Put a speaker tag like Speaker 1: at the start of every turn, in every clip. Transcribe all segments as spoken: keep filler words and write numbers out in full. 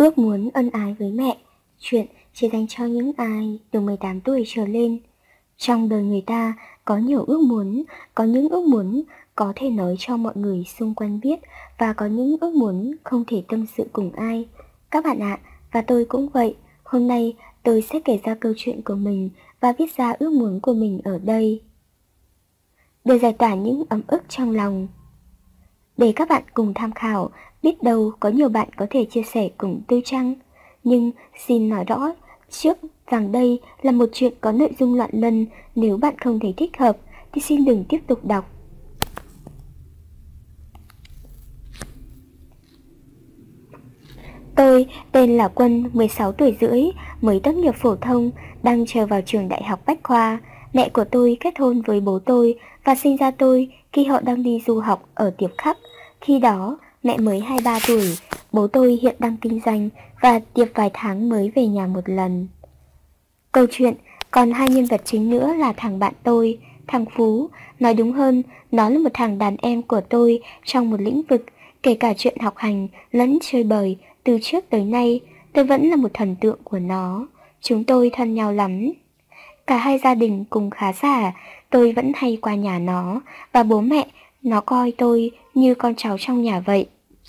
Speaker 1: Ước muốn ân ái với mẹ, chuyện chỉ dành cho những ai từ mười tám tuổi trở lên. Trong đời người ta có nhiều ước muốn, có những ước muốn có thể nói cho mọi người xung quanh biết, và có những ước muốn không thể tâm sự cùng ai. Các bạn ạ, và tôi cũng vậy. Hôm nay tôi sẽ kể ra câu chuyện của mình và viết ra ước muốn của mình ở đây, để giải tỏa những ấm ức trong lòng. Để các bạn cùng tham khảo, biết đâu có nhiều bạn có thể chia sẻ cùng tôi chăng. Nhưng xin nói rõ trước rằng đây là một chuyện có nội dung loạn luân. Nếu bạn không thấy thích hợp thì xin đừng tiếp tục đọc. Tôi tên là Quân, mười sáu tuổi rưỡi, mới tốt nghiệp phổ thông, đang chờ vào trường đại học Bách Khoa. Mẹ của tôi kết hôn với bố tôi và sinh ra tôi khi họ đang đi du học ở Tiệp Khắc. Khi đó, mẹ mới hai mươi ba tuổi, bố tôi hiện đang kinh doanh và Tiệp vài tháng mới về nhà một lần. Câu chuyện còn hai nhân vật chính nữa là thằng bạn tôi, thằng Phú. Nói đúng hơn, nó là một thằng đàn em của tôi trong một lĩnh vực, kể cả chuyện học hành lẫn chơi bời. Từ trước tới nay, tôi vẫn là một thần tượng của nó. Chúng tôi thân nhau lắm. Cả hai gia đình cùng khá giả, tôi vẫn hay qua nhà nó, và bố mẹ nó coi tôi như con cháu trong nhà vậy.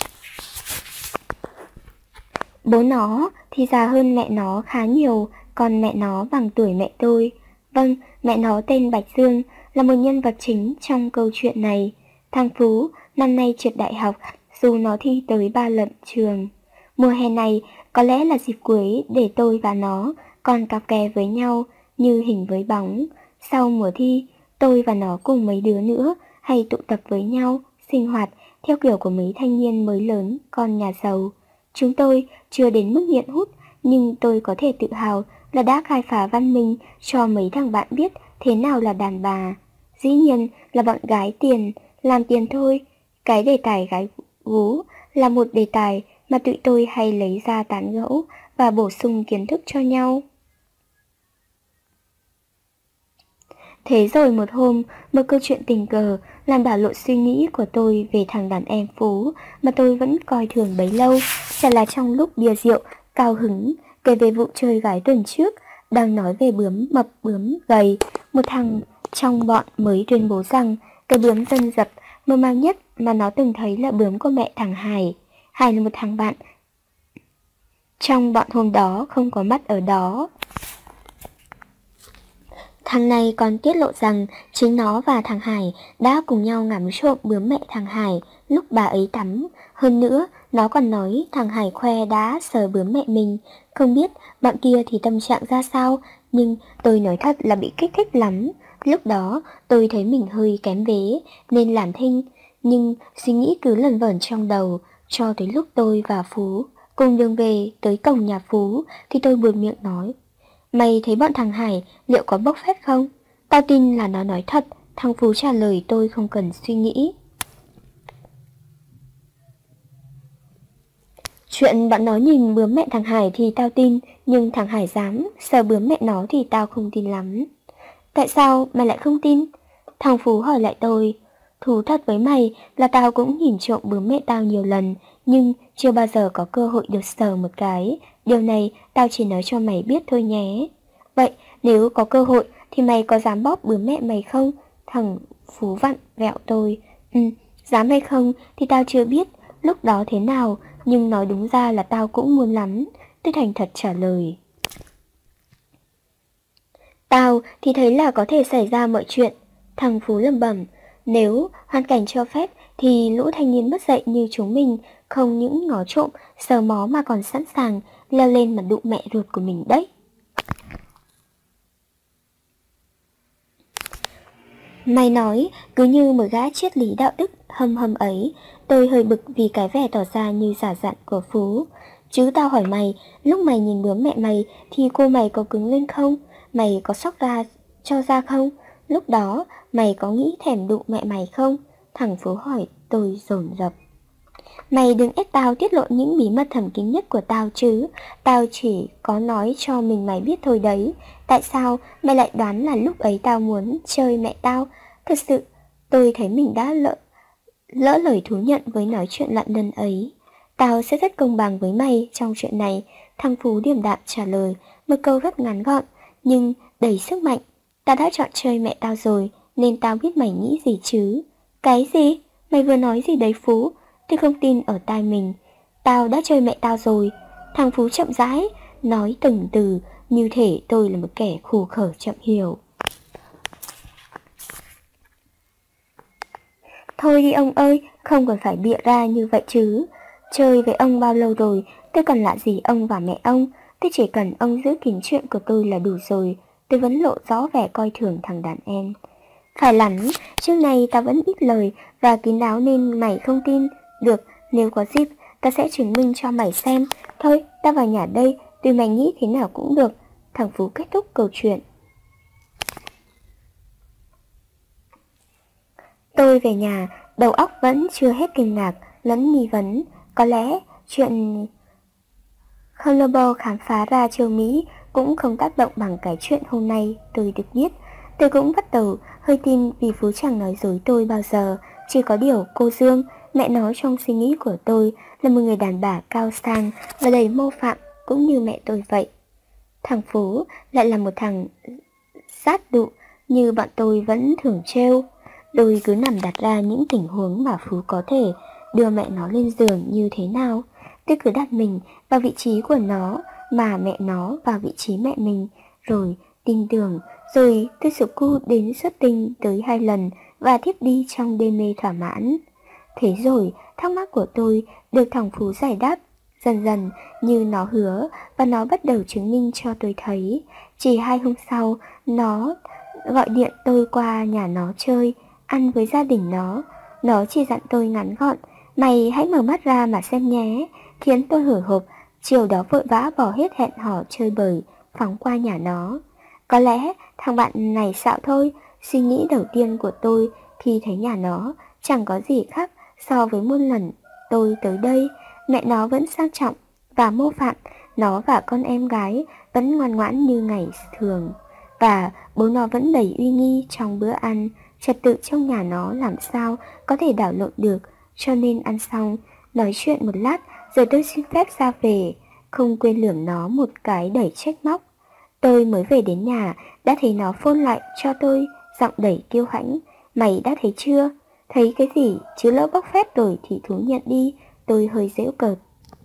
Speaker 1: Bố nó thì già hơn mẹ nó khá nhiều, còn mẹ nó bằng tuổi mẹ tôi. Vâng, mẹ nó tên Bạch Dương, là một nhân vật chính trong câu chuyện này. Thằng Phú năm nay trượt đại học, dù nó thi tới ba lần trường. Mùa hè này có lẽ là dịp cuối để tôi và nó còn cặp kè với nhau như hình với bóng. Sau mùa thi, tôi và nó cùng mấy đứa nữa hay tụ tập với nhau, sinh hoạt theo kiểu của mấy thanh niên mới lớn con nhà giàu. Chúng tôi chưa đến mức nghiện hút, nhưng tôi có thể tự hào là đã khai phá văn minh cho mấy thằng bạn biết thế nào là đàn bà. Dĩ nhiên là bọn gái tiền, làm tiền thôi. Cái đề tài gái gú là một đề tài mà tụi tôi hay lấy ra tán gẫu và bổ sung kiến thức cho nhau. Thế rồi một hôm, một câu chuyện tình cờ làm đảo lộn suy nghĩ của tôi về thằng đàn em Phú mà tôi vẫn coi thường bấy lâu. Chả là trong lúc bia rượu, cao hứng kể về vụ chơi gái tuần trước, đang nói về bướm mập bướm gầy, một thằng trong bọn mới tuyên bố rằng cái bướm dân dập mơ màng nhất mà nó từng thấy là bướm của mẹ thằng Hải. Hải là một thằng bạn trong bọn hôm đó không có mắt ở đó. Thằng này còn tiết lộ rằng chính nó và thằng Hải đã cùng nhau ngắm trộm bướm mẹ thằng Hải lúc bà ấy tắm. Hơn nữa, nó còn nói thằng Hải khoe đã sờ bướm mẹ mình. Không biết bọn kia thì tâm trạng ra sao, nhưng tôi nói thật là bị kích thích lắm. Lúc đó tôi thấy mình hơi kém vế nên làm thinh, nhưng suy nghĩ cứ lẩn vẩn trong đầu, cho tới lúc tôi và Phú cùng đường về tới cổng nhà Phú thì tôi buột miệng nói: "Mày thấy bọn thằng Hải liệu có bốc phét không?" Tao tin là nó nói thật. Thằng Phú trả lời tôi không cần suy nghĩ: "Chuyện bọn nó nhìn bướm mẹ thằng Hải thì tao tin, nhưng thằng Hải dám sờ bướm mẹ nó thì tao không tin lắm." "Tại sao mày lại không tin?" Thằng Phú hỏi lại tôi. "Thú thật với mày là tao cũng nhìn trộm bướm mẹ tao nhiều lần, nhưng chưa bao giờ có cơ hội được sờ một cái. Điều này tao chỉ nói cho mày biết thôi nhé." "Vậy nếu có cơ hội thì mày có dám bóp bướm mẹ mày không?" Thằng Phú vặn vẹo tôi. "Ừ, dám hay không thì tao chưa biết lúc đó thế nào, nhưng nói đúng ra là tao cũng muốn lắm." Tôi thành thật trả lời. "Tao thì thấy là có thể xảy ra mọi chuyện." Thằng Phú lẩm bẩm. "Nếu hoàn cảnh cho phép thì lũ thanh niên mất dạy như chúng mình không những ngó trộm, sờ mó mà còn sẵn sàng leo lên mà đụng mẹ ruột của mình đấy." Mày nói cứ như một gã triết lý đạo đức hâm hâm ấy. Tôi hơi bực vì cái vẻ tỏ ra như giả dặn của Phú. "Chứ tao hỏi mày, lúc mày nhìn bướm mẹ mày thì cô mày có cứng lên không? Mày có sóc ra cho ra không? Lúc đó mày có nghĩ thèm đụng mẹ mày không?" Thằng Phú hỏi tôi dồn dập. "Mày đừng ép tao tiết lộ những bí mật thầm kín nhất của tao chứ. Tao chỉ có nói cho mình mày biết thôi đấy. Tại sao mày lại đoán là lúc ấy tao muốn chơi mẹ tao?" Thật sự tôi thấy mình đã lỡ, lỡ lời thú nhận với nói chuyện loạn luân ấy. Tao sẽ rất công bằng với mày trong chuyện này, thằng Phú điềm đạm trả lời, một câu rất ngắn gọn, nhưng đầy sức mạnh. Tao đã chọn chơi mẹ tao rồi, nên tao biết mày nghĩ gì chứ. Cái gì? Mày vừa nói gì đấy Phú? Tôi không tin ở tai mình. Tao đã chơi mẹ tao rồi. Thằng Phú chậm rãi, nói từng từ, như thể tôi là một kẻ khù khở chậm hiểu. Thôi đi ông ơi, không cần phải bịa ra như vậy chứ. Chơi với ông bao lâu rồi, tôi cần lạ gì ông và mẹ ông. Tôi chỉ cần ông giữ kín chuyện của tôi là đủ rồi. Tôi vẫn lộ rõ vẻ coi thường thằng đàn em. Phải lắm, trước này tao vẫn ít lời và kín đáo nên mày không tin. Được, nếu có dịp, tao sẽ chứng minh cho mày xem. Thôi, tao vào nhà đây, tùy mày nghĩ thế nào cũng được. Thằng Phú kết thúc câu chuyện. Tôi về nhà, đầu óc vẫn chưa hết kinh ngạc, lẫn nghi vấn. Có lẽ chuyện Colombo khám phá ra châu Mỹ cũng không tác động bằng cái chuyện hôm nay tôi được biết. Tôi cũng bắt đầu hơi tin vì Phú chẳng nói dối tôi bao giờ. Chỉ có điều cô Dương, mẹ nó trong suy nghĩ của tôi, là một người đàn bà cao sang và đầy mô phạm cũng như mẹ tôi vậy. Thằng Phú lại là một thằng sát đụ như bọn tôi vẫn thường trêu. Tôi cứ nằm đặt ra những tình huống mà Phú có thể đưa mẹ nó lên giường như thế nào. Tôi cứ đặt mình vào vị trí của nó, mà mẹ nó vào vị trí mẹ mình, rồi tin tưởng, rồi tôi sụp cu đến xuất tinh tới hai lần và thiếp đi trong đê mê thỏa mãn. Thế rồi thắc mắc của tôi được thằng Phú giải đáp dần dần như nó hứa, và nó bắt đầu chứng minh cho tôi thấy. Chỉ hai hôm sau, nó gọi điện tôi qua nhà nó chơi, ăn với gia đình nó. Nó chỉ dặn tôi ngắn gọn, mày hãy mở mắt ra mà xem nhé, khiến tôi hồi hộp. Chiều đó vội vã bỏ hết hẹn hò chơi bời, phóng qua nhà nó. Có lẽ thằng bạn này xạo thôi. Suy nghĩ đầu tiên của tôi khi thấy nhà nó chẳng có gì khác so với muôn lần tôi tới đây. Mẹ nó vẫn sang trọng và mô phạm, nó và con em gái vẫn ngoan ngoãn như ngày thường, và bố nó vẫn đầy uy nghi trong bữa ăn. Trật tự trong nhà nó làm sao có thể đảo lộn được. Cho nên ăn xong, nói chuyện một lát, rồi tôi xin phép ra về, không quên lườm nó một cái đầy trách móc. Tôi mới về đến nhà, đã thấy nó phone lại cho tôi, giọng đầy kiêu hãnh. Mày đã thấy chưa? Thấy cái gì, chứ lỡ bóc phét rồi thì thú nhận đi. Tôi hơi giễu cợt.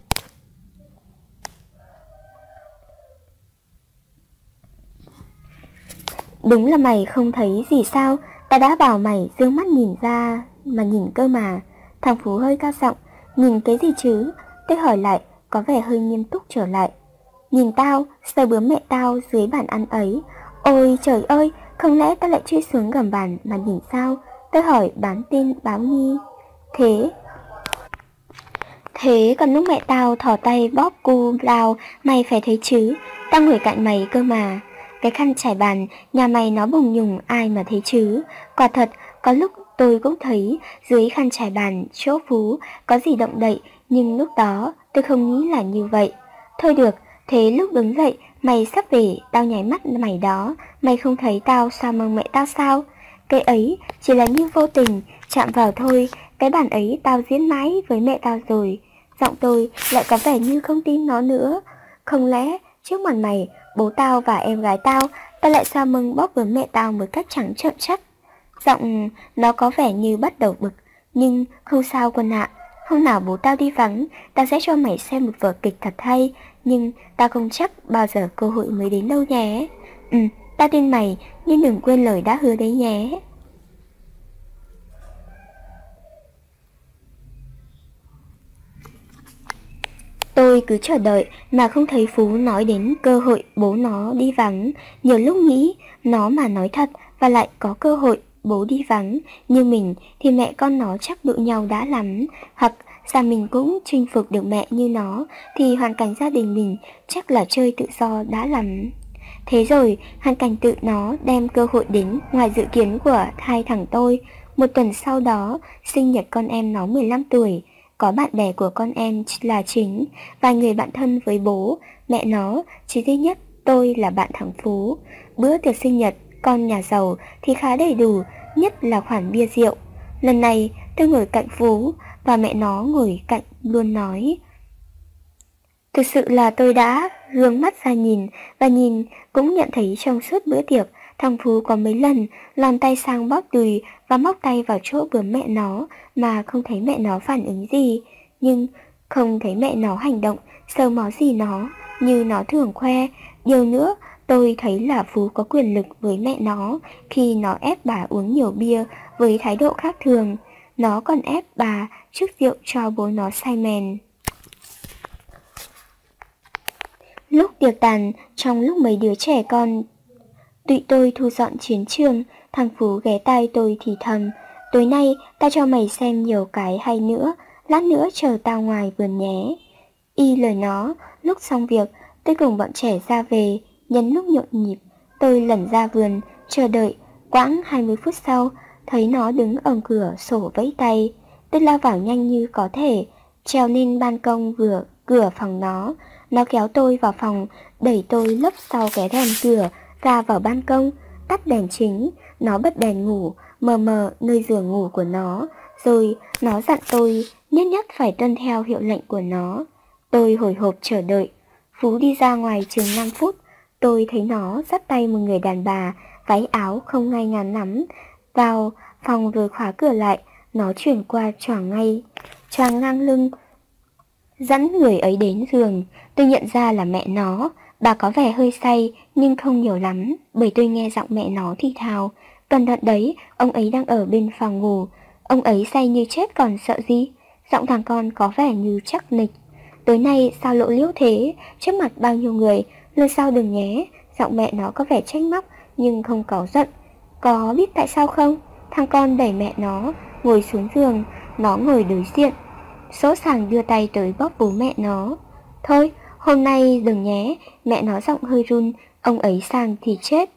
Speaker 1: Đúng là mày không thấy gì sao? Ta đã bảo mày dương mắt nhìn ra mà nhìn cơ mà. Thằng Phú hơi cao giọng. Nhìn cái gì chứ? Tôi hỏi lại, có vẻ hơi nghiêm túc trở lại. Nhìn tao, sờ bướm mẹ tao dưới bàn ăn ấy. Ôi trời ơi, không lẽ tao lại chui xuống gầm bàn mà nhìn sao? Tôi hỏi bán tin báo nhi. Thế Thế còn lúc mẹ tao thò tay bóp cu lao, mày phải thấy chứ. Tao ngồi cạnh mày cơ mà. Cái khăn trải bàn nhà mày nó bùng nhùng, ai mà thấy chứ. Quả thật, có lúc tôi cũng thấy dưới khăn trải bàn chỗ Phú có gì động đậy, nhưng lúc đó tôi không nghĩ là như vậy. Thôi được, thế lúc đứng dậy mày sắp về, tao nháy mắt mày đó, mày không thấy tao sao mong mẹ tao sao? Cái ấy chỉ là như vô tình chạm vào thôi. Cái bản ấy tao diễn mãi với mẹ tao rồi. Giọng tôi lại có vẻ như không tin nó nữa. Không lẽ trước mặt mày, bố tao và em gái tao, tao lại sao mừng bóp với mẹ tao một cách trắng trợn chắc? Giọng nó có vẻ như bắt đầu bực. Nhưng không sao quân ạ. Hôm nào bố tao đi vắng, tao sẽ cho mày xem một vở kịch thật hay. Nhưng tao không chắc bao giờ cơ hội mới đến đâu nhé. Ừ, tao tin mày, nhưng đừng quên lời đã hứa đấy nhé. Tôi cứ chờ đợi mà không thấy Phú nói đến cơ hội bố nó đi vắng. Nhiều lúc nghĩ nó mà nói thật và lại có cơ hội bố đi vắng như mình thì mẹ con nó chắc đụng nhau đã lắm. Hoặc sao mình cũng chinh phục được mẹ như nó thì hoàn cảnh gia đình mình chắc là chơi tự do đã lắm. Thế rồi hoàn cảnh tự nó đem cơ hội đến ngoài dự kiến của hai thằng tôi. Một tuần sau đó sinh nhật con em nó mười lăm tuổi. Có bạn bè của con em là chính, vài người bạn thân với bố, mẹ nó, chỉ duy nhất tôi là bạn thằng Phú. Bữa tiệc sinh nhật con nhà giàu thì khá đầy đủ, nhất là khoản bia rượu. Lần này tôi ngồi cạnh Phú và mẹ nó ngồi cạnh luôn nói. Thực sự là tôi đã gương mắt ra nhìn, và nhìn cũng nhận thấy trong suốt bữa tiệc, thằng Phú có mấy lần lòn tay sang bóp đùi và móc tay vào chỗ bướm mẹ nó mà không thấy mẹ nó phản ứng gì. Nhưng không thấy mẹ nó hành động sờ mó gì nó như nó thường khoe. Điều nữa, tôi thấy là Phú có quyền lực với mẹ nó khi nó ép bà uống nhiều bia với thái độ khác thường. Nó còn ép bà trước rượu cho bố nó say mèn. Lúc tiệc tàn, trong lúc mấy đứa trẻ con tụi tôi thu dọn chiến trường, thằng Phú ghé tai tôi thì thầm. Tối nay ta cho mày xem nhiều cái hay nữa, lát nữa chờ tao ngoài vườn nhé. Y lời nó, lúc xong việc, tôi cùng bọn trẻ ra về. Nhân lúc nhộn nhịp, tôi lẩn ra vườn, chờ đợi. Quãng hai mươi phút sau, thấy nó đứng ở cửa sổ vẫy tay. Tôi lao vào nhanh như có thể, trèo lên ban công vừa cửa phòng nó. Nó kéo tôi vào phòng, đẩy tôi lấp sau cái rèm cửa ra vào ban công, tắt đèn chính. Nó bật đèn ngủ, mờ mờ nơi giường ngủ của nó. Rồi nó dặn tôi nhất nhất phải tuân theo hiệu lệnh của nó. Tôi hồi hộp chờ đợi. Phú đi ra ngoài chừng năm phút. Tôi thấy nó dắt tay một người đàn bà, váy áo không ngay ngắn lắm, vào phòng rồi khóa cửa lại. Nó chuyển qua choàng ngay, choàng ngang lưng, dẫn người ấy đến giường. Tôi nhận ra là mẹ nó. Bà có vẻ hơi say nhưng không nhiều lắm, bởi tôi nghe giọng mẹ nó thì thào. Cẩn thận đấy, ông ấy đang ở bên phòng ngủ. Ông ấy say như chết còn sợ gì. Giọng thằng con có vẻ như chắc nịch. Tối nay sao lộ liễu thế, trước mặt bao nhiêu người, lần sau đừng nhé. Giọng mẹ nó có vẻ trách móc nhưng không cáu giận. Có biết tại sao không? Thằng con đẩy mẹ nó ngồi xuống giường. Nó ngồi đối diện, sỗ sàng đưa tay tới bóp bố mẹ nó. Thôi, hôm nay đừng nhé. Mẹ nó giọng hơi run. Ông ấy sang thì chết.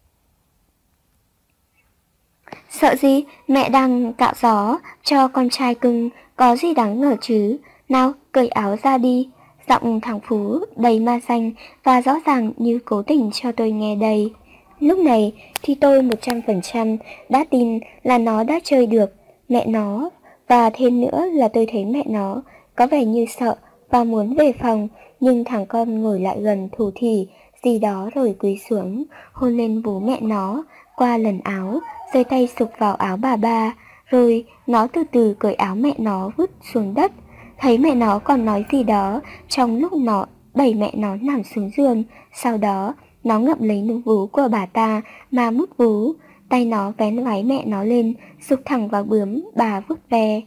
Speaker 1: Sợ gì, mẹ đang cạo gió cho con trai cưng, có gì đáng ngờ chứ. Nào, cởi áo ra đi. Giọng thằng Phú đầy ma xanh và rõ ràng như cố tình cho tôi nghe đây. Lúc này thì tôi một trăm phần trăm đã tin là nó đã chơi được mẹ nó. Và thêm nữa là tôi thấy mẹ nó có vẻ như sợ và muốn về phòng. Nhưng thằng con ngồi lại gần thủ thỉ gì đó rồi cúi xuống, hôn lên vú mẹ nó qua lần áo, giơ tay sục vào áo bà ba. Rồi nó từ từ cởi áo mẹ nó vứt xuống đất. Thấy mẹ nó còn nói gì đó trong lúc nó đẩy mẹ nó nằm xuống giường. Sau đó nó ngậm lấy núm vú của bà ta mà mút vú. Tay nó vén váy mẹ nó lên, sục thẳng vào bướm bà vuốt ve.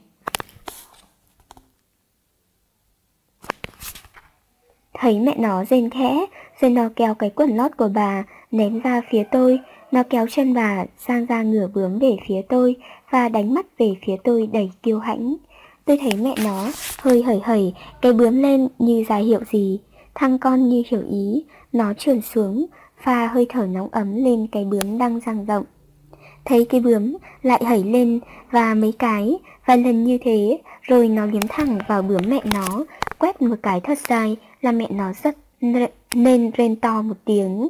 Speaker 1: Thấy mẹ nó rên khẽ, rồi nó kéo cái quần lót của bà ném ra phía tôi. Nó kéo chân bà sang ra ngửa bướm về phía tôi và đánh mắt về phía tôi đầy kiêu hãnh. Tôi thấy mẹ nó hơi hởi hởi cái bướm lên như ra hiệu gì. Thằng con như hiểu ý, nó trườn xuống, pha hơi thở nóng ấm lên cái bướm đang dang rộng. Thấy cái bướm lại hẩy lên và mấy cái, vài lần như thế, rồi nó liếm thẳng vào bướm mẹ nó, quét một cái thật dài, là mẹ nó rất nên rên to một tiếng.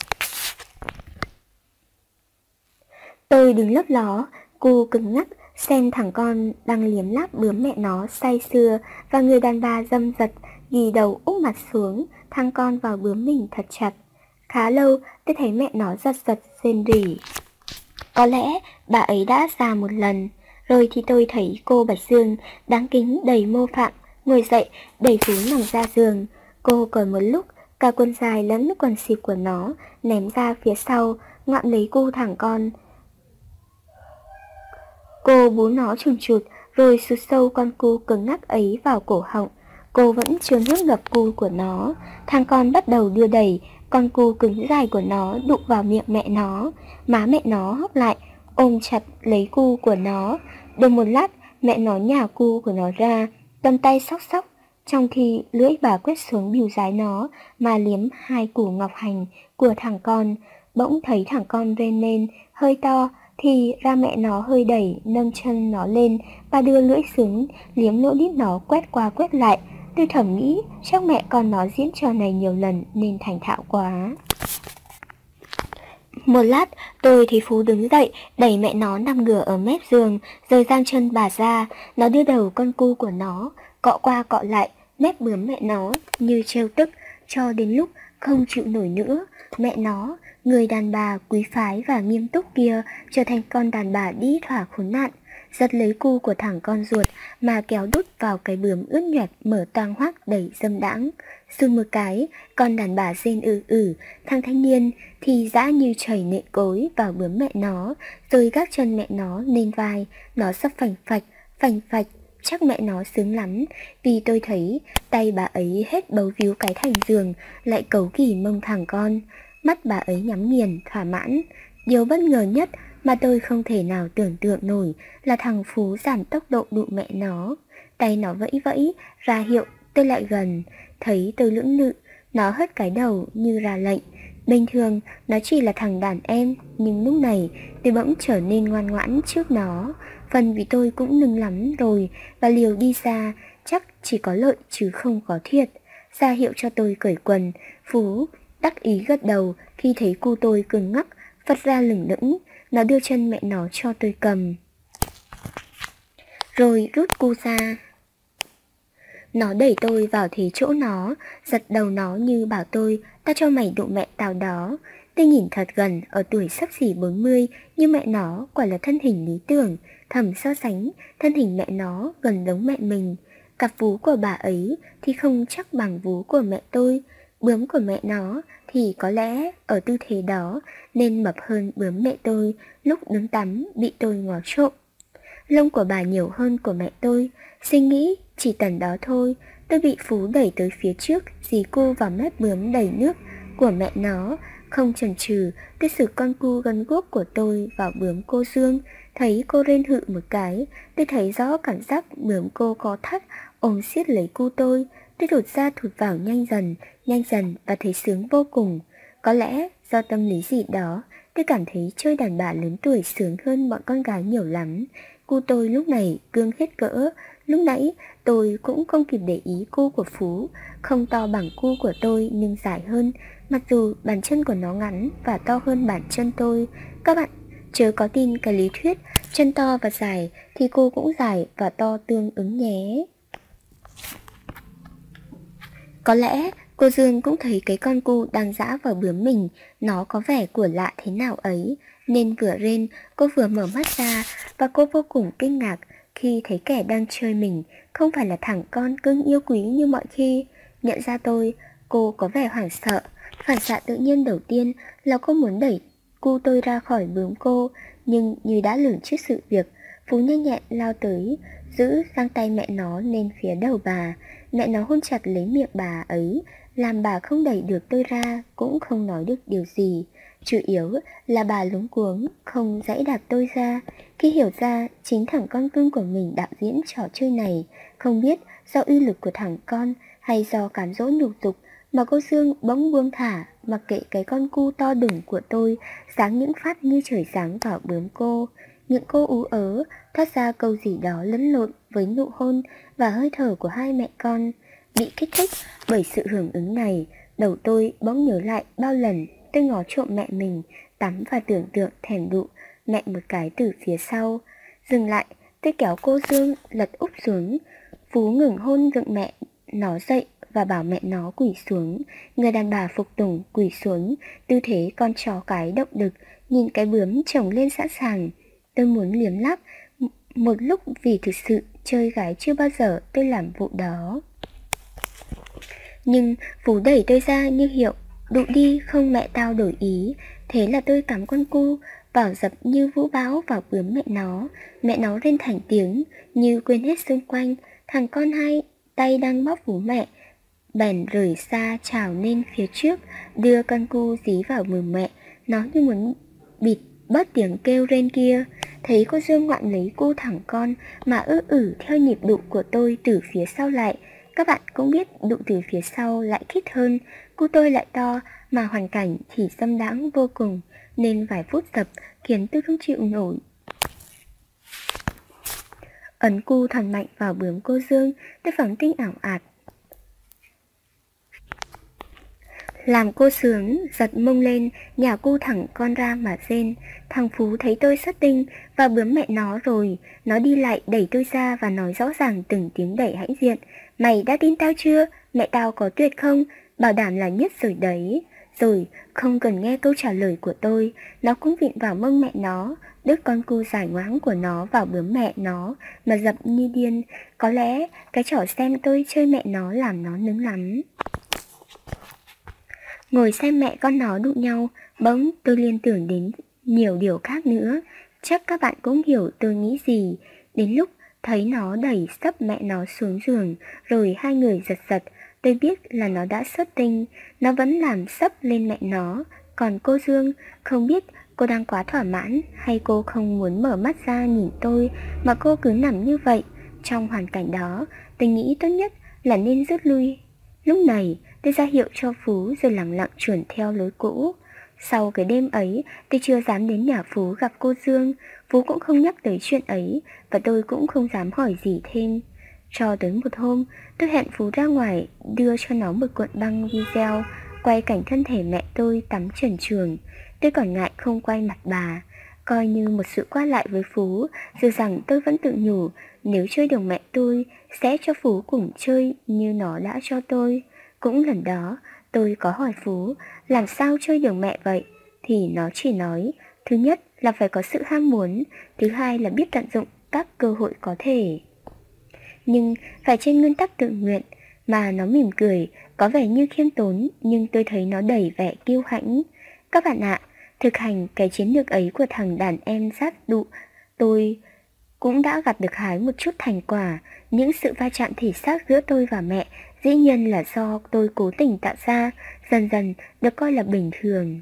Speaker 1: Tôi đứng lấp ló, cô cứng ngắc, xem thằng con đang liếm láp bướm mẹ nó say sưa, và người đàn bà dâm dật, ghi đầu úp mặt xuống, thằng con vào bướm mình thật chặt. Khá lâu, tôi thấy mẹ nó giật giật rên rỉ. Có lẽ bà ấy đã già một lần. Rồi thì tôi thấy cô Bạch Dương đáng kính đầy mô phạm ngồi dậy đẩy Phú nằm ra giường. Cô cởi một lúc cả quần dài lẫn quần xịp của nó ném ra phía sau, ngoạm lấy cu thằng con. Cô bú nó chùn chụt rồi sụt sâu con cu cứng ngắc ấy vào cổ họng. Cô vẫn chưa nuốt ngập cu của nó. Thằng con bắt đầu đưa đẩy con cu cứng dài của nó đụng vào miệng mẹ nó. Má mẹ nó hốc lại, ôm chặt lấy cu của nó. Được một lát, mẹ nó nhả cu của nó ra, cầm tay xóc xóc, trong khi lưỡi bà quét xuống bìu dái nó mà liếm hai củ ngọc hành của thằng con. Bỗng thấy thằng con rên lên hơi to, thì ra mẹ nó hơi đẩy, nâng chân nó lên và đưa lưỡi xuống, liếm lỗ đít nó quét qua quét lại. Tôi thầm nghĩ chắc mẹ con nó diễn trò này nhiều lần nên thành thạo quá. Một lát, tôi thấy Phú đứng dậy, đẩy mẹ nó nằm ngửa ở mép giường, rồi giang chân bà ra. Nó đưa đầu con cu của nó, cọ qua cọ lại, mép bướm mẹ nó, như trêu tức, cho đến lúc không chịu nổi nữa. Mẹ nó, người đàn bà quý phái và nghiêm túc kia, trở thành con đàn bà đi thỏa khốn nạn, giật lấy cu của thằng con ruột mà kéo đút vào cái bướm ướt nhoẹt mở toang hoác đầy dâm đãng. Xùn một cái, con đàn bà rên ư ử, thằng thanh niên thì dã như chảy nệ cối vào bướm mẹ nó, rồi gác chân mẹ nó lên vai, nó sắp phành phạch, phành phạch. Chắc mẹ nó sướng lắm, vì tôi thấy tay bà ấy hết bấu víu cái thành giường, lại cấu kỷ mông thằng con. Mắt bà ấy nhắm nghiền, thỏa mãn. Điều bất ngờ nhất mà tôi không thể nào tưởng tượng nổi là thằng Phú giảm tốc độ đụ mẹ nó. Tay nó vẫy vẫy, ra hiệu tôi lại gần. Thấy tôi lưỡng lự, nó hất cái đầu như ra lệnh. Bình thường nó chỉ là thằng đàn em, nhưng lúc này tôi bỗng trở nên ngoan ngoãn trước nó. Phần vì tôi cũng nưng lắm rồi, và liều đi ra chắc chỉ có lợi chứ không có thiệt. Ra hiệu cho tôi cởi quần, Phú đắc ý gật đầu khi thấy cu tôi cứng ngắc, phật ra lửng lững. Nó đưa chân mẹ nó cho tôi cầm, rồi rút cu ra. Nó đẩy tôi vào thế chỗ nó, giật đầu nó như bảo tôi, ta cho mày đụ mẹ tao đó. Tôi nhìn thật gần, ở tuổi sắp xỉ bốn mươi, nhưng mẹ nó quả là thân hình lý tưởng. Thầm so sánh, thân hình mẹ nó gần giống mẹ mình. Cặp vú của bà ấy thì không chắc bằng vú của mẹ tôi. Bướm của mẹ nó thì có lẽ ở tư thế đó nên mập hơn bướm mẹ tôi lúc đứng tắm bị tôi ngó trộm. Lông của bà nhiều hơn của mẹ tôi. Suy nghĩ chỉ tần đó thôi, tôi bị Phú đẩy tới phía trước, dí cu vào mép bướm đầy nước của mẹ nó. Không chần chừ, tôi sử con cu gân guốc của tôi vào bướm cô Dương. Thấy cô rên hự một cái, tôi thấy rõ cảm giác bướm cô có thắt ôm siết lấy cu tôi. Tôi đột ra thụt vào nhanh dần, nhanh dần và thấy sướng vô cùng. Có lẽ do tâm lý gì đó, tôi cảm thấy chơi đàn bà lớn tuổi sướng hơn bọn con gái nhiều lắm. Cu tôi lúc này cương hết cỡ. Lúc nãy tôi cũng không kịp để ý cu của Phú, không to bằng cu của tôi nhưng dài hơn, mặc dù bàn chân của nó ngắn và to hơn bàn chân tôi. Các bạn chớ có tin cái lý thuyết chân to và dài thì cô cũng dài và to tương ứng nhé. Có lẽ cô Dương cũng thấy cái con cu đang dã vào bướm mình, nó có vẻ của lạ thế nào ấy, nên vừa rên cô vừa mở mắt ra, và cô vô cùng kinh ngạc khi thấy kẻ đang chơi mình không phải là thằng con cưng yêu quý như mọi khi. Nhận ra tôi, cô có vẻ hoảng sợ. Phản xạ tự nhiên đầu tiên là cô muốn đẩy cu tôi ra khỏi bướm cô, nhưng như đã lường trước sự việc, Phú nhanh nhẹn lao tới, giữ giang tay mẹ nó lên phía đầu bà. Mẹ nó hôn chặt lấy miệng bà ấy, làm bà không đẩy được tôi ra, cũng không nói được điều gì. Chủ yếu là bà luống cuống, không giãy đạp tôi ra. Khi hiểu ra chính thằng con cưng của mình đạo diễn trò chơi này, không biết do uy lực của thằng con hay do cám dỗ nhục dục mà cô Dương bỗng buông thả, mặc kệ cái con cu to đùng của tôi sáng những phát như trời sáng vào bướm cô. Miệng cô ú ớ thoát ra câu gì đó lẫn lộn với nụ hôn và hơi thở của hai mẹ con. Bị kích thích bởi sự hưởng ứng này, đầu tôi bỗng nhớ lại bao lần tôi ngó trộm mẹ mình tắm và tưởng tượng thèm đụ mẹ một cái từ phía sau. Dừng lại, tôi kéo cô Dương lật úp xuống. Phú ngừng hôn dựng mẹ nó dậy và bảo mẹ nó quỳ xuống. Người đàn bà phục tùng quỳ xuống, tư thế con chó cái động đực, nhìn cái bướm chồng lên sẵn sàng. Tôi muốn liếm láp một lúc vì thực sự chơi gái chưa bao giờ tôi làm vụ đó. Nhưng Phú đẩy tôi ra như hiệu đụ đi không mẹ tao đổi ý. Thế là tôi cắm con cu vào dập như vũ bão vào bướm mẹ nó. Mẹ nó rên thành tiếng như quên hết xung quanh. Thằng con hai tay đang bóp vú mẹ bèn rời xa trào lên phía trước, đưa con cu dí vào mồm mẹ. Nó như muốn bịt bớt tiếng kêu rên kia. Thấy cô Dương ngoạm lấy cu thẳng con mà ư ử theo nhịp đụ của tôi từ phía sau lại. Các bạn cũng biết đụ từ phía sau lại khít hơn. Cu tôi lại to mà hoàn cảnh thì dâm đãng vô cùng, nên vài phút dập khiến tôi không chịu nổi. Ấn cu thằn mạnh vào bướm cô Dương, tôi phóng tinh ảo ạt. Làm cô sướng, giật mông lên, nhả cu thẳng con ra mà rên. Thằng Phú thấy tôi xuất tinh và bướm mẹ nó rồi. Nó đi lại đẩy tôi ra và nói rõ ràng từng tiếng đẩy hãnh diện. Mày đã tin tao chưa? Mẹ tao có tuyệt không? Bảo đảm là nhất rồi đấy. Rồi, không cần nghe câu trả lời của tôi, nó cũng vịn vào mông mẹ nó, đứt con cu dài ngoáng của nó vào bướm mẹ nó mà dập như điên. Có lẽ cái trò xem tôi chơi mẹ nó làm nó nứng lắm. Ngồi xem mẹ con nó đụng nhau, bỗng tôi liên tưởng đến nhiều điều khác nữa. Chắc các bạn cũng hiểu tôi nghĩ gì. Đến lúc thấy nó đẩy sấp mẹ nó xuống giường, rồi hai người giật giật, tôi biết là nó đã xuất tinh. Nó vẫn làm sấp lên mẹ nó. Còn cô Dương, không biết cô đang quá thỏa mãn hay cô không muốn mở mắt ra nhìn tôi mà cô cứ nằm như vậy. Trong hoàn cảnh đó, tôi nghĩ tốt nhất là nên rút lui. Lúc này, tôi ra hiệu cho Phú rồi lặng lặng chuẩn theo lối cũ. Sau cái đêm ấy, tôi chưa dám đến nhà Phú gặp cô Dương. Phú cũng không nhắc tới chuyện ấy và tôi cũng không dám hỏi gì thêm. Cho tới một hôm, tôi hẹn Phú ra ngoài đưa cho nó một cuộn băng video quay cảnh thân thể mẹ tôi tắm trần truồng. Tôi còn ngại không quay mặt bà, coi như một sự qua lại với Phú, dù rằng tôi vẫn tự nhủ nếu chơi được mẹ tôi sẽ cho Phú cùng chơi như nó đã cho tôi. Cũng lần đó tôi có hỏi Phú làm sao chơi được mẹ vậy, thì nó chỉ nói thứ nhất là phải có sự ham muốn, thứ hai là biết tận dụng các cơ hội có thể, nhưng phải trên nguyên tắc tự nguyện. Mà nó mỉm cười, có vẻ như khiêm tốn, nhưng tôi thấy nó đầy vẻ kiêu hãnh. Các bạn ạ, thực hành cái chiến lược ấy của thằng đàn em sát đụ, tôi cũng đã gặp được hái một chút thành quả. Những sự va chạm thể xác giữa tôi và mẹ dĩ nhiên là do tôi cố tình tạo ra, dần dần được coi là bình thường.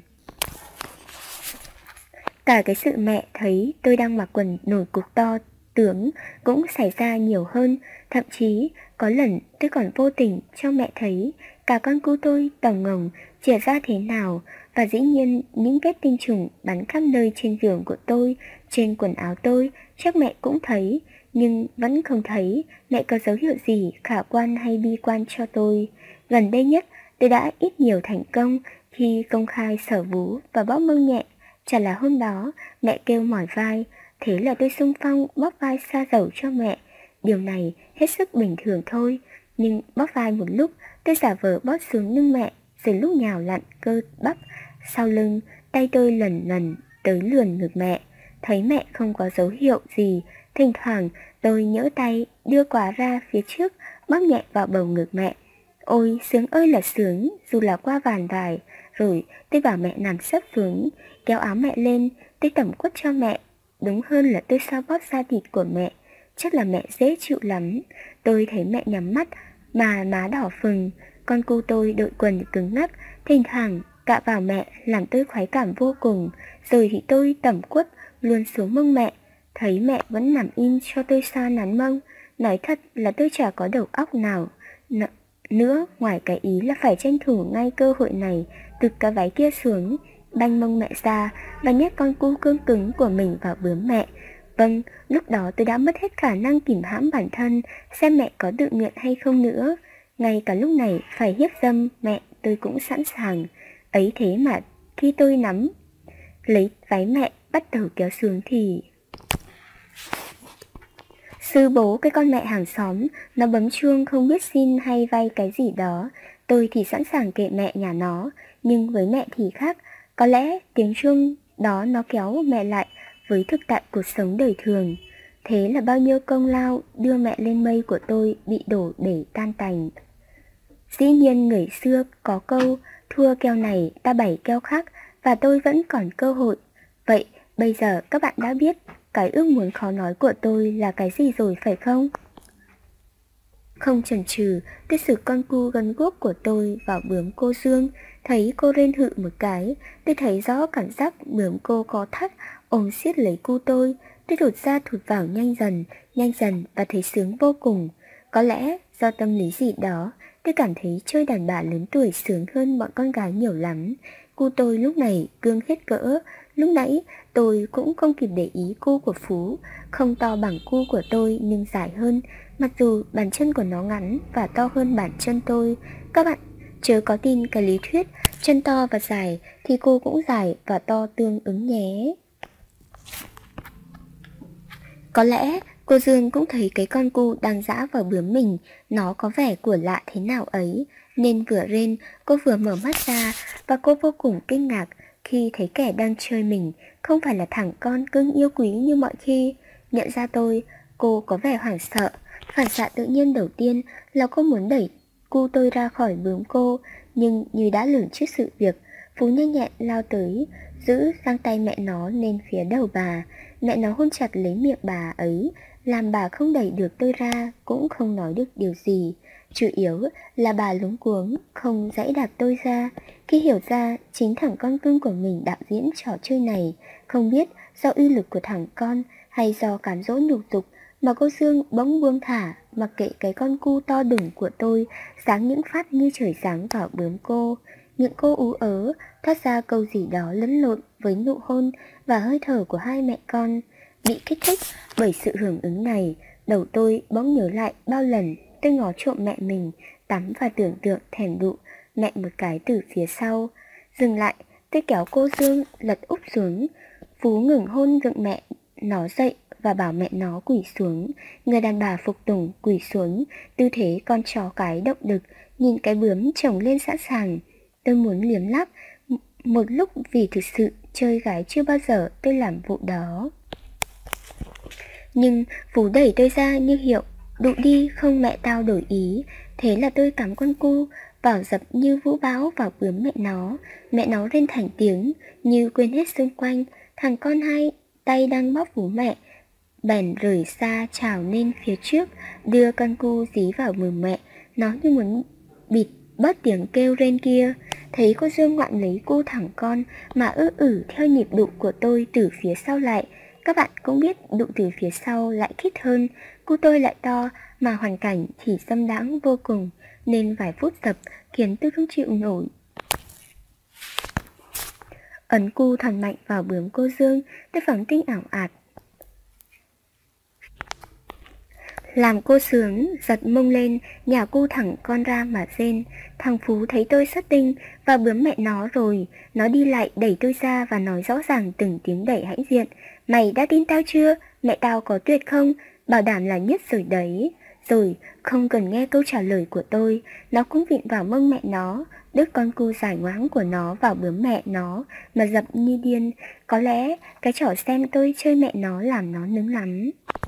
Speaker 1: Cả cái sự mẹ thấy tôi đang mặc quần nổi cục to tướng cũng xảy ra nhiều hơn. Thậm chí có lần tôi còn vô tình cho mẹ thấy cả con cu tôi tổng ngồng chìa ra thế nào. Và dĩ nhiên những vết tinh trùng bắn khắp nơi trên giường của tôi, trên quần áo tôi, chắc mẹ cũng thấy. Nhưng vẫn không thấy mẹ có dấu hiệu gì khả quan hay bi quan cho tôi. Gần đây nhất tôi đã ít nhiều thành công khi công khai sở vú và bóp mông nhẹ. Chả là hôm đó mẹ kêu mỏi vai, thế là tôi xung phong bóp vai xa dầu cho mẹ. Điều này hết sức bình thường thôi, nhưng bóp vai một lúc tôi giả vờ bóp xuống lưng mẹ, rồi lúc nhào lặn cơ bắp sau lưng, tay tôi lần lần tới luồn ngực mẹ. Thấy mẹ không có dấu hiệu gì, thỉnh thoảng tôi nhỡ tay đưa quả ra phía trước, bóp nhẹ vào bầu ngực mẹ. Ôi sướng ơi là sướng, dù là qua vàn vải. Rồi tôi bảo mẹ nằm sấp xuống, kéo áo mẹ lên, tôi tẩm quất cho mẹ. Đúng hơn là tôi xoa bóp da thịt của mẹ. Chắc là mẹ dễ chịu lắm. Tôi thấy mẹ nhắm mắt mà má đỏ phừng. Con cu tôi đội quần cứng ngắc, thỉnh thoảng cạ vào mẹ làm tôi khoái cảm vô cùng. Rồi thì tôi tẩm quất luôn xuống mông mẹ. Thấy mẹ vẫn nằm im cho tôi xoa nắn mông. Nói thật là tôi chả có đầu óc nào N- nữa ngoài cái ý là phải tranh thủ ngay cơ hội này, tụt cái váy kia xuống, banh mông mẹ ra và nhét con cu cương cứng của mình vào bướm mẹ. Vâng, lúc đó tôi đã mất hết khả năng kìm hãm bản thân, xem mẹ có tự nguyện hay không nữa. Ngay cả lúc này phải hiếp dâm mẹ tôi cũng sẵn sàng. Ấy thế mà khi tôi nắm lấy váy mẹ bắt đầu kéo xuống thì sư bố cái con mẹ hàng xóm, nó bấm chuông không biết xin hay vay cái gì đó. Tôi thì sẵn sàng kệ mẹ nhà nó, nhưng với mẹ thì khác. Có lẽ tiếng chuông đó nó kéo mẹ lại với thực tại cuộc sống đời thường. Thế là bao nhiêu công lao đưa mẹ lên mây của tôi bị đổ để tan tành. Dĩ nhiên người xưa có câu thua keo này ta bày keo khác, và tôi vẫn còn cơ hội. Vậy bây giờ các bạn đã biết cái ước muốn khó nói của tôi là cái gì rồi phải không? Không chần chừ, tôi sử con cu gân guốc của tôi vào bướm cô Dương. Thấy cô rên hự một cái, tôi thấy rõ cảm giác bướm cô có thắt ôm siết lấy cu tôi. Tôi đột ra thụt vào nhanh dần, nhanh dần và thấy sướng vô cùng. Có lẽ do tâm lý gì đó, tôi cảm thấy chơi đàn bà lớn tuổi sướng hơn bọn con gái nhiều lắm. Cu tôi lúc này cương hết cỡ. Lúc nãy tôi cũng không kịp để ý cu của Phú, không to bằng cu của tôi nhưng dài hơn, mặc dù bàn chân của nó ngắn và to hơn bàn chân tôi. Các bạn chớ có tin cái lý thuyết chân to và dài thì cô cũng dài và to tương ứng nhé. Có lẽ cô Dương cũng thấy cái con cu đang dã vào bướm mình nó có vẻ của lạ thế nào ấy, nên vừa rên cô vừa mở mắt ra, và cô vô cùng kinh ngạc khi thấy kẻ đang chơi mình không phải là thằng con cưng yêu quý như mọi khi. Nhận ra tôi, cô có vẻ hoảng sợ. Phản xạ tự nhiên đầu tiên là cô muốn đẩy cu tôi ra khỏi bướm cô, nhưng như đã lường trước sự việc, Phú nhanh nhẹn lao tới, giữ giang tay mẹ nó lên phía đầu bà. Mẹ nó hôn chặt lấy miệng bà ấy, làm bà không đẩy được tôi ra, cũng không nói được điều gì. Chủ yếu là bà luống cuống, không dãy đạp tôi ra. Khi hiểu ra chính thằng con cưng của mình đạo diễn trò chơi này, không biết do uy lực của thằng con hay do cám dỗ nhục dục, mà cô Dương bỗng buông thả, mặc kệ cái con cu to đùng của tôi giáng những phát như trời giáng vào bướm cô. Miệng cô ú ớ, thoát ra câu gì đó lẫn lộn với nụ hôn và hơi thở của hai mẹ con. Bị kích thích bởi sự hưởng ứng này, đầu tôi bỗng nhớ lại bao lần tôi ngó trộm mẹ mình tắm và tưởng tượng thèm đụ mẹ một cái từ phía sau. Dừng lại, tôi kéo cô Dương lật úp xuống. Phú ngừng hôn dựng mẹ nó dậy và bảo mẹ nó quỳ xuống. Người đàn bà phục tùng quỳ xuống, tư thế con chó cái động đực, nhìn cái bướm chồng lên sẵn sàng. Tôi muốn liếm láp một lúc vì thực sự chơi gái chưa bao giờ tôi làm vụ đó. Nhưng Phú đẩy tôi ra như hiệu đụ đi không mẹ tao đổi ý. Thế là tôi cắm con cu vào dập như vũ bão vào bướm mẹ nó. Mẹ nó rên thành tiếng như quên hết xung quanh. Thằng con hai tay đang bóp vú mẹ bèn rời xa trào lên phía trước, đưa con cu dí vào mồm mẹ. Nó như muốn bịt bớt tiếng kêu rên kia. Thấy cô Dương ngoạm lấy cu thẳng con mà ư ử theo nhịp đụ của tôi từ phía sau lại. Các bạn cũng biết đụ từ phía sau lại khít hơn. Cu tôi lại to mà hoàn cảnh thì dâm đãng vô cùng, nên vài phút dập khiến tôi không chịu nổi. Ấn cu thằn mạnh vào bướm cô Dương, tôi phóng tinh ảo ạt. Làm cô sướng, giật mông lên, nhả cu thẳng con ra mà rên. Thằng Phú thấy tôi xuất tinh và bướm mẹ nó rồi. Nó đi lại đẩy tôi ra và nói rõ ràng từng tiếng đẩy hãnh diện. Mày đã tin tao chưa? Mẹ tao có tuyệt không? Bảo đảm là nhất rồi đấy. Rồi, không cần nghe câu trả lời của tôi, nó cũng vịn vào mông mẹ nó, đứt con cu dài ngoáng của nó vào bướm mẹ nó mà dập như điên. Có lẽ cái trò xem tôi chơi mẹ nó làm nó nứng lắm.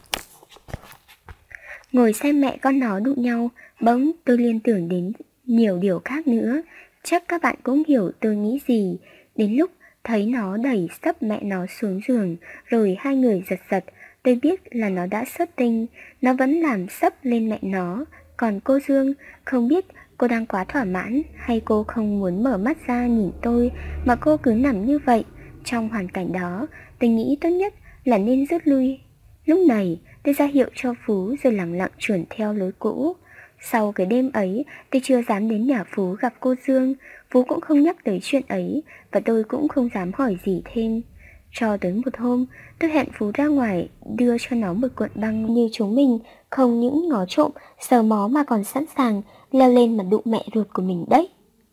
Speaker 1: Ngồi xem mẹ con nó đụng nhau, bỗng tôi liên tưởng đến nhiều điều khác nữa. Chắc các bạn cũng hiểu tôi nghĩ gì. Đến lúc thấy nó đẩy sấp mẹ nó xuống giường, rồi hai người giật giật, tôi biết là nó đã xuất tinh. Nó vẫn làm sấp lên mẹ nó. Còn cô Dương, không biết cô đang quá thỏa mãn hay cô không muốn mở mắt ra nhìn tôi mà cô cứ nằm như vậy. Trong hoàn cảnh đó, tôi nghĩ tốt nhất là nên rút lui. Lúc này, tôi ra hiệu cho Phú rồi lặng lặng chuẩn theo lối cũ. Sau cái đêm ấy, tôi chưa dám đến nhà Phú gặp cô Dương. Phú cũng không nhắc tới chuyện ấy, và tôi cũng không dám hỏi gì thêm. Cho tới một hôm, tôi hẹn Phú ra ngoài đưa cho nó một cuộn băng như chúng mình, không những ngó trộm, sờ mó mà còn sẵn sàng leo lên mà đụng mẹ ruột của mình đấy.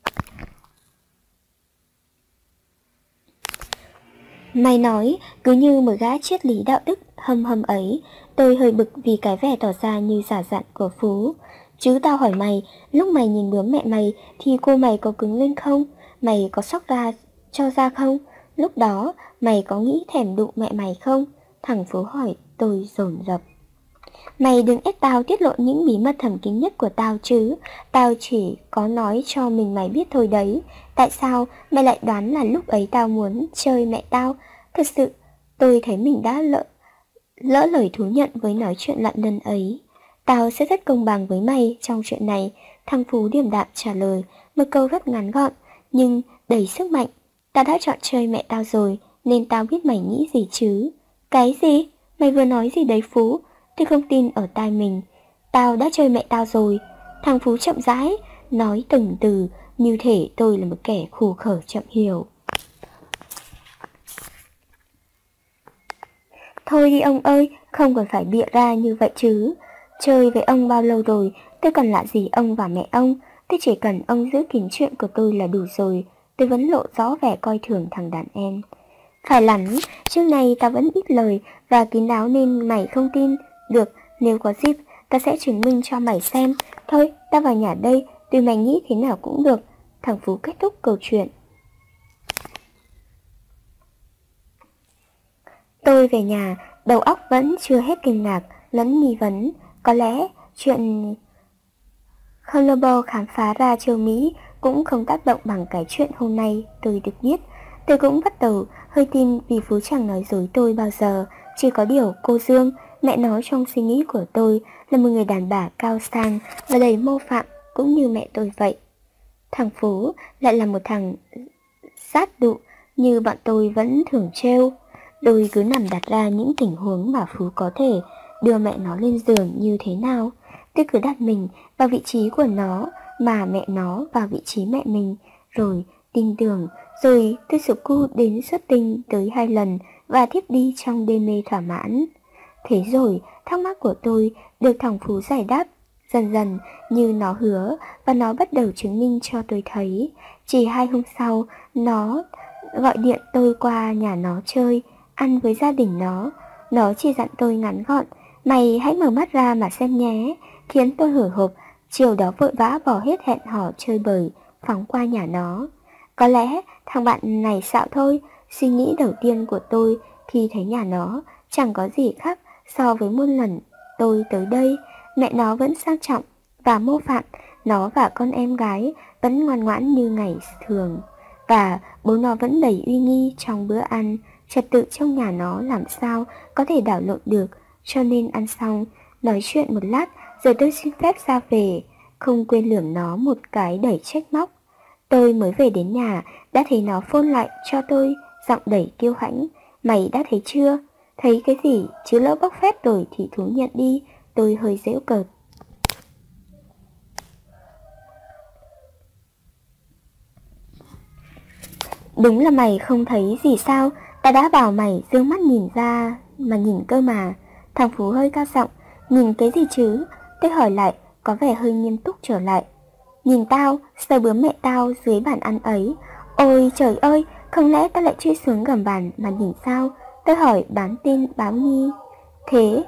Speaker 1: Mày nói, cứ như một gã triết lý đạo đức hâm hâm ấy. Tôi hơi bực vì cái vẻ tỏ ra như giả dặn của Phú. Chứ tao hỏi mày, lúc mày nhìn bướm mẹ mày thì cô mày có cứng lên không? Mày có sóc ra cho ra không? Lúc đó mày có nghĩ thèm đụng mẹ mày không? Thằng Phú hỏi tôi dồn dập. Mày đừng ép tao tiết lộ những bí mật thầm kín nhất của tao chứ. Tao chỉ có nói cho mình mày biết thôi đấy. Tại sao mày lại đoán là lúc ấy tao muốn chơi mẹ tao? Thật sự tôi thấy mình đã lỡ, lỡ lời thú nhận với nói chuyện lận lần ấy. Tao sẽ rất công bằng với mày trong chuyện này. Thằng Phú điềm đạm trả lời, một câu rất ngắn gọn nhưng đầy sức mạnh. Tao đã chọn chơi mẹ tao rồi, nên tao biết mày nghĩ gì chứ. Cái gì? Mày vừa nói gì đấy Phú? Tôi không tin ở tai mình. Tao đã chơi mẹ tao rồi. Thằng Phú chậm rãi nói từng từ, như thể tôi là một kẻ khù khở chậm hiểu. Thôi đi ông ơi, không cần phải bịa ra như vậy chứ. Chơi với ông bao lâu rồi, tôi còn lạ gì ông và mẹ ông. Tôi chỉ cần ông giữ kín chuyện của tôi là đủ rồi. Tôi vẫn lộ rõ vẻ coi thường thằng đàn em. Phải lắm, trước này ta vẫn ít lời và kín đáo nên mày không tin. Được, nếu có dịp, ta sẽ chứng minh cho mày xem. Thôi, ta vào nhà đây, tùy mày nghĩ thế nào cũng được. Thằng Phú kết thúc câu chuyện. Tôi về nhà, đầu óc vẫn chưa hết kinh ngạc, lẫn nghi vấn. Có lẽ chuyện Colombo khám phá ra châu Mỹ cũng không tác động bằng cái chuyện hôm nay tôi được biết. Tôi cũng bắt đầu hơi tin vì Phú chẳng nói dối tôi bao giờ. Chỉ có điều cô Dương, mẹ nó trong suy nghĩ của tôi, là một người đàn bà cao sang và đầy mô phạm cũng như mẹ tôi vậy. Thằng Phú lại là một thằng sát đụ như bọn tôi vẫn thường trêu. Tôi cứ nằm đặt ra những tình huống mà Phú có thể đưa mẹ nó lên giường như thế nào. Tôi cứ đặt mình vào vị trí của nó mà mẹ nó vào vị trí mẹ mình, rồi tin tưởng, rồi tôi sụp cu đến xuất tinh tới hai lần và thiếp đi trong đê mê thỏa mãn. Thế rồi thắc mắc của tôi được thằng Phú giải đáp dần dần như nó hứa, và nó bắt đầu chứng minh cho tôi thấy. Chỉ hai hôm sau, nó gọi điện tôi qua nhà nó chơi, ăn với gia đình nó. Nó chỉ dặn tôi ngắn gọn: mày hãy mở mắt ra mà xem nhé, khiến tôi hồi hộp. Chiều đó vội vã bỏ hết hẹn hò chơi bời, phóng qua nhà nó. Có lẽ thằng bạn này xạo thôi. Suy nghĩ đầu tiên của tôi khi thấy nhà nó chẳng có gì khác so với muôn lần tôi tới đây. Mẹ nó vẫn sang trọng và mô phạm, nó và con em gái vẫn ngoan ngoãn như ngày thường, và bố nó vẫn đầy uy nghi trong bữa ăn. Trật tự trong nhà nó làm sao có thể đảo lộn được. Cho nên ăn xong, nói chuyện một lát, rồi tôi xin phép ra về, không quên lườm nó một cái đầy trách móc. Tôi mới về đến nhà, đã thấy nó phone lại cho tôi, giọng đầy kiêu hãnh: mày đã thấy chưa? Thấy cái gì, chứ lỡ bóc phét rồi thì thú nhận đi. Tôi hơi giễu cợt. Đúng là mày không thấy gì sao? Ta đã bảo mày dương mắt nhìn ra mà nhìn cơ mà. Thằng Phú hơi cao giọng: nhìn cái gì chứ? Tôi hỏi lại, có vẻ hơi nghiêm túc trở lại. Nhìn tao, sờ bướm mẹ tao dưới bàn ăn ấy. Ôi trời ơi, không lẽ ta lại chui xuống gầm bàn mà nhìn sao? Tôi hỏi bán tin báo nhi. Thế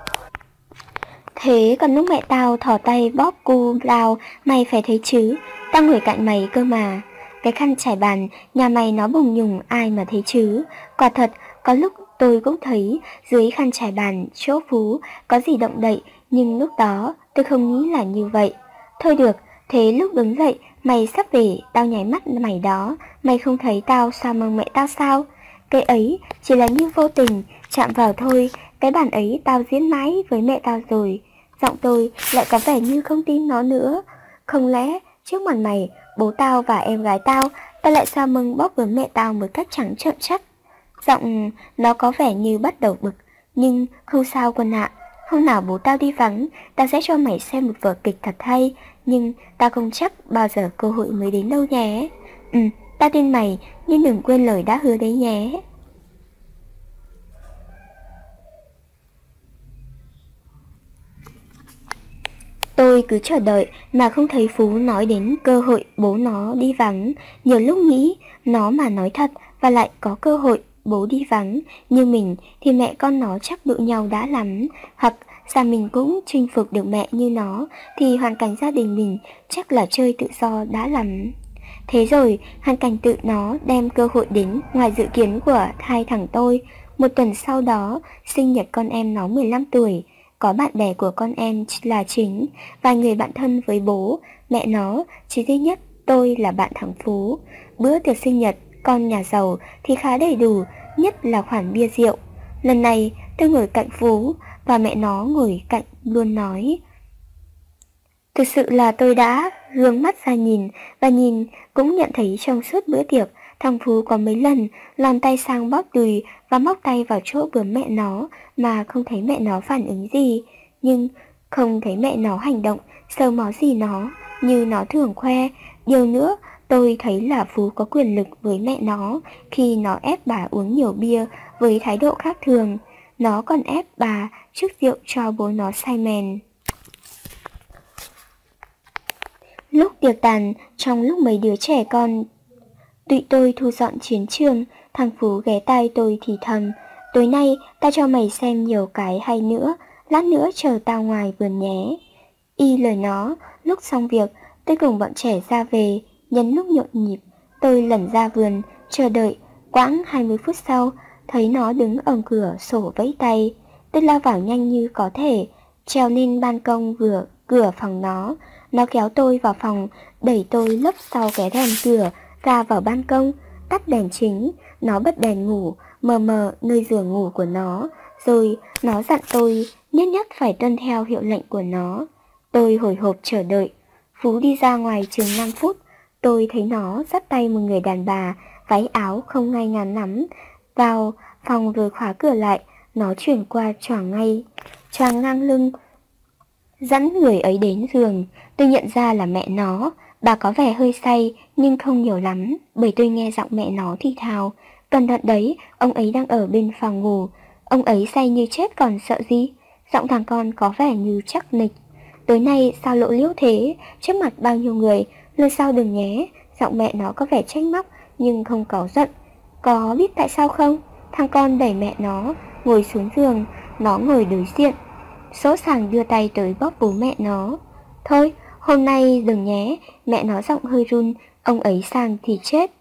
Speaker 1: Thế còn lúc mẹ tao thò tay bóp cu lao, mày phải thấy chứ, tao ngồi cạnh mày cơ mà. Cái khăn trải bàn nhà mày nó bùng nhùng, ai mà thấy chứ. Quả thật, có lúc tôi cũng thấy dưới khăn trải bàn chỗ Phú có gì động đậy, nhưng lúc đó tôi không nghĩ là như vậy. Thôi được, thế lúc đứng dậy mày sắp về, tao nháy mắt mày đó, mày không thấy tao sao mừng mẹ tao sao? Cái ấy chỉ là như vô tình chạm vào thôi. Cái bản ấy tao diễn mãi với mẹ tao rồi. Giọng tôi lại có vẻ như không tin nó nữa. Không lẽ trước mặt mày, bố tao và em gái tao, tao lại sao mừng bóp với mẹ tao một cách trắng trợn chắc? Giọng nó có vẻ như bắt đầu bực. Nhưng không sao quân ạ. Hôm nào bố tao đi vắng, tao sẽ cho mày xem một vở kịch thật hay. Nhưng tao không chắc bao giờ cơ hội mới đến đâu nhé. Ừ, tao tin mày, nhưng đừng quên lời đã hứa đấy nhé. Tôi cứ chờ đợi mà không thấy Phú nói đến cơ hội bố nó đi vắng. Nhiều lúc nghĩ nó mà nói thật và lại có cơ hội bố đi vắng như mình thì mẹ con nó chắc đụng nhau đã lắm. Hoặc sao mình cũng chinh phục được mẹ như nó thì hoàn cảnh gia đình mình chắc là chơi tự do đã lắm. Thế rồi hoàn cảnh tự nó đem cơ hội đến ngoài dự kiến của hai thằng tôi. Một tuần sau đó sinh nhật con em nó mười lăm tuổi. Có bạn bè của con em là chính, vài người bạn thân với bố, mẹ nó, chỉ duy nhất tôi là bạn thằng Phú. Bữa tiệc sinh nhật con nhà giàu thì khá đầy đủ, nhất là khoản bia rượu. Lần này tôi ngồi cạnh Phú và mẹ nó ngồi cạnh luôn nói. Thực sự là tôi đã gương mắt ra nhìn, và nhìn cũng nhận thấy trong suốt bữa tiệc, thằng Phú có mấy lần lòn tay sang bóp đùi và móc tay vào chỗ bướm mẹ nó mà không thấy mẹ nó phản ứng gì. Nhưng không thấy mẹ nó hành động sờ mó gì nó như nó thường khoe. Điều nữa, tôi thấy là Phú có quyền lực với mẹ nó khi nó ép bà uống nhiều bia với thái độ khác thường. Nó còn ép bà trước rượu cho bố nó say mèn. Lúc tiệc tàn, trong lúc mấy đứa trẻ con tụi tôi thu dọn chiến trường, thằng Phú ghé tai tôi thì thầm: tối nay ta cho mày xem nhiều cái hay nữa, lát nữa chờ tao ngoài vườn nhé. Y lời nó, lúc xong việc, tôi cùng bọn trẻ ra về, nhân lúc nhộn nhịp, tôi lẩn ra vườn, chờ đợi. Quãng hai mươi phút sau, thấy nó đứng ở cửa sổ vẫy tay. Tôi lao vào nhanh như có thể, trèo lên ban công vừa cửa phòng nó. Nó kéo tôi vào phòng, đẩy tôi lấp sau cái rèm cửa ra vào ban công, tắt đèn chính. Nó bật đèn ngủ, mờ mờ nơi giường ngủ của nó. Rồi nó dặn tôi nhất nhất phải tuân theo hiệu lệnh của nó. Tôi hồi hộp chờ đợi. Phú đi ra ngoài chừng năm phút. Tôi thấy nó dắt tay một người đàn bà, váy áo không ngay ngắn lắm, vào phòng rồi khóa cửa lại. Nó chuyển qua choàng ngay, choàng ngang lưng, dẫn người ấy đến giường. Tôi nhận ra là mẹ nó. Bà có vẻ hơi say nhưng không nhiều lắm, bởi tôi nghe giọng mẹ nó thì thào: cẩn thận đấy, ông ấy đang ở bên phòng ngủ. Ông ấy say như chết còn sợ gì. Giọng thằng con có vẻ như chắc nịch. Tối nay sao lộ liễu thế, trước mặt bao nhiêu người, lần sau đừng nhé. Giọng mẹ nó có vẻ trách móc nhưng không cáu giận. Có biết tại sao không? Thằng con đẩy mẹ nó ngồi xuống giường. Nó ngồi đối diện, sỗ sàng đưa tay tới bóp bố mẹ nó. Thôi, hôm nay đừng nhé. Mẹ nó giọng hơi run. Ông ấy sang thì chết.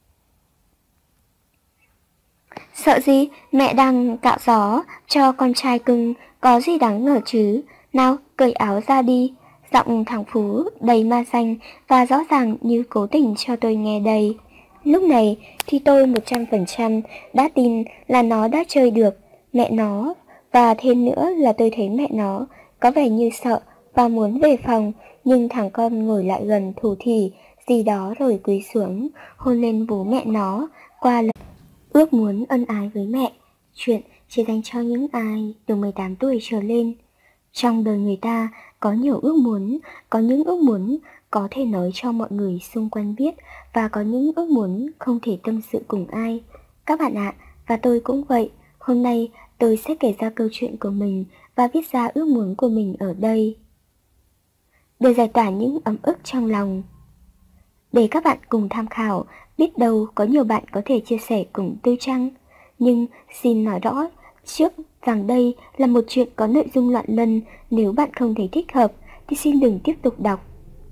Speaker 1: Sợ gì, mẹ đang cạo gió cho con trai cưng, có gì đáng ngờ chứ. Nào, cởi áo ra đi. Giọng thằng Phú đầy ma xanh và rõ ràng như cố tình cho tôi nghe đây. Lúc này thì tôi một trăm phần trăm đã tin là nó đã chơi được mẹ nó. Và thêm nữa là tôi thấy mẹ nó có vẻ như sợ và muốn về phòng. Nhưng thằng con ngồi lại gần thủ thỉ gì đó rồi cúi xuống hôn lên bố mẹ nó qua lời ước muốn ân ái với mẹ. Chuyện chỉ dành cho những ai từ mười tám tuổi trở lên. Trong đời người ta có nhiều ước muốn, có những ước muốn có thể nói cho mọi người xung quanh biết, và có những ước muốn không thể tâm sự cùng ai. Các bạn ạ, và tôi cũng vậy. Hôm nay tôi sẽ kể ra câu chuyện của mình và viết ra ước muốn của mình ở đây, để giải tỏa những ấm ức trong lòng, để các bạn cùng tham khảo. Biết đâu có nhiều bạn có thể chia sẻ cùng tôi chăng? Nhưng xin nói rõ trước rằng đây là một chuyện có nội dung loạn luân. Nếu bạn không thấy thích hợp thì xin đừng tiếp tục đọc.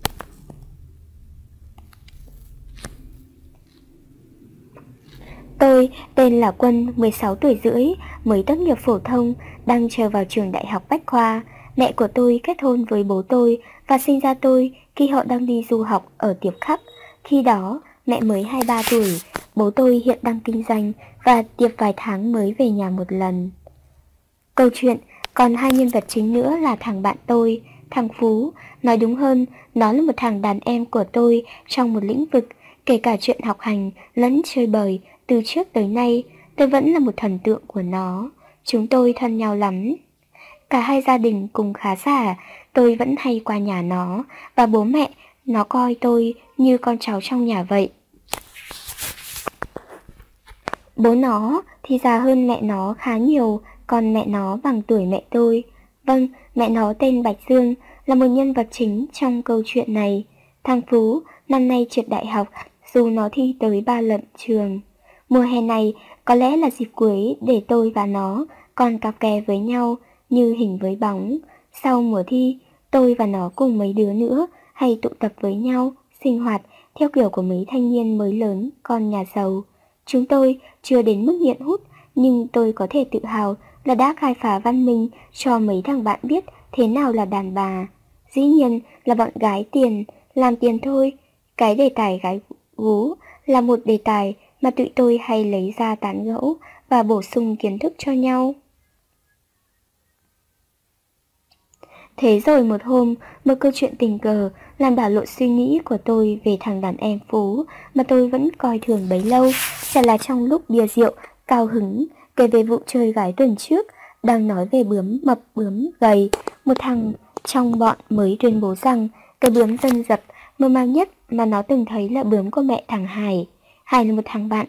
Speaker 1: Tôi tên là Quân, mười sáu tuổi rưỡi, mới tốt nghiệp phổ thông, đang chờ vào trường đại học Bách Khoa. Mẹ của tôi kết hôn với bố tôi và sinh ra tôi khi họ đang đi du học ở Tiệp Khắc. Khi đó mẹ mới hai mươi ba tuổi, bố tôi hiện đang kinh doanh và Tiệp vài tháng mới về nhà một lần. Câu chuyện còn hai nhân vật chính nữa là thằng bạn tôi, thằng Phú. Nói đúng hơn, nó là một thằng đàn em của tôi trong một lĩnh vực, kể cả chuyện học hành lẫn chơi bời. Từ trước tới nay, tôi vẫn là một thần tượng của nó. Chúng tôi thân nhau lắm. Cả hai gia đình cùng khá giả. Tôi vẫn hay qua nhà nó, và bố mẹ nó coi tôi như con cháu trong nhà vậy. Bố nó thì già hơn mẹ nó khá nhiều, còn mẹ nó bằng tuổi mẹ tôi. Vâng, mẹ nó tên Bạch Dương, là một nhân vật chính trong câu chuyện này. Thằng Phú năm nay trượt đại học, dù nó thi tới ba lần trường. Mùa hè này có lẽ là dịp cuối để tôi và nó còn cặp kè với nhau như hình với bóng. Sau mùa thi, tôi và nó cùng mấy đứa nữa hay tụ tập với nhau, sinh hoạt theo kiểu của mấy thanh niên mới lớn con nhà giàu. Chúng tôi chưa đến mức nghiện hút, nhưng tôi có thể tự hào là đã khai phá văn minh cho mấy thằng bạn biết thế nào là đàn bà. Dĩ nhiên là bọn gái tiền, làm tiền thôi. Cái đề tài gái gú là một đề tài mà tụi tôi hay lấy ra tán gẫu và bổ sung kiến thức cho nhau. Thế rồi một hôm, một câu chuyện tình cờ làm đảo lộn suy nghĩ của tôi về thằng đàn em Phú mà tôi vẫn coi thường bấy lâu. Chả là trong lúc bia rượu, cao hứng kể về vụ chơi gái tuần trước, đang nói về bướm mập bướm gầy, một thằng trong bọn mới tuyên bố rằng cái bướm dân dập mơ màng nhất mà nó từng thấy là bướm của mẹ thằng Hải. Hải là một thằng bạn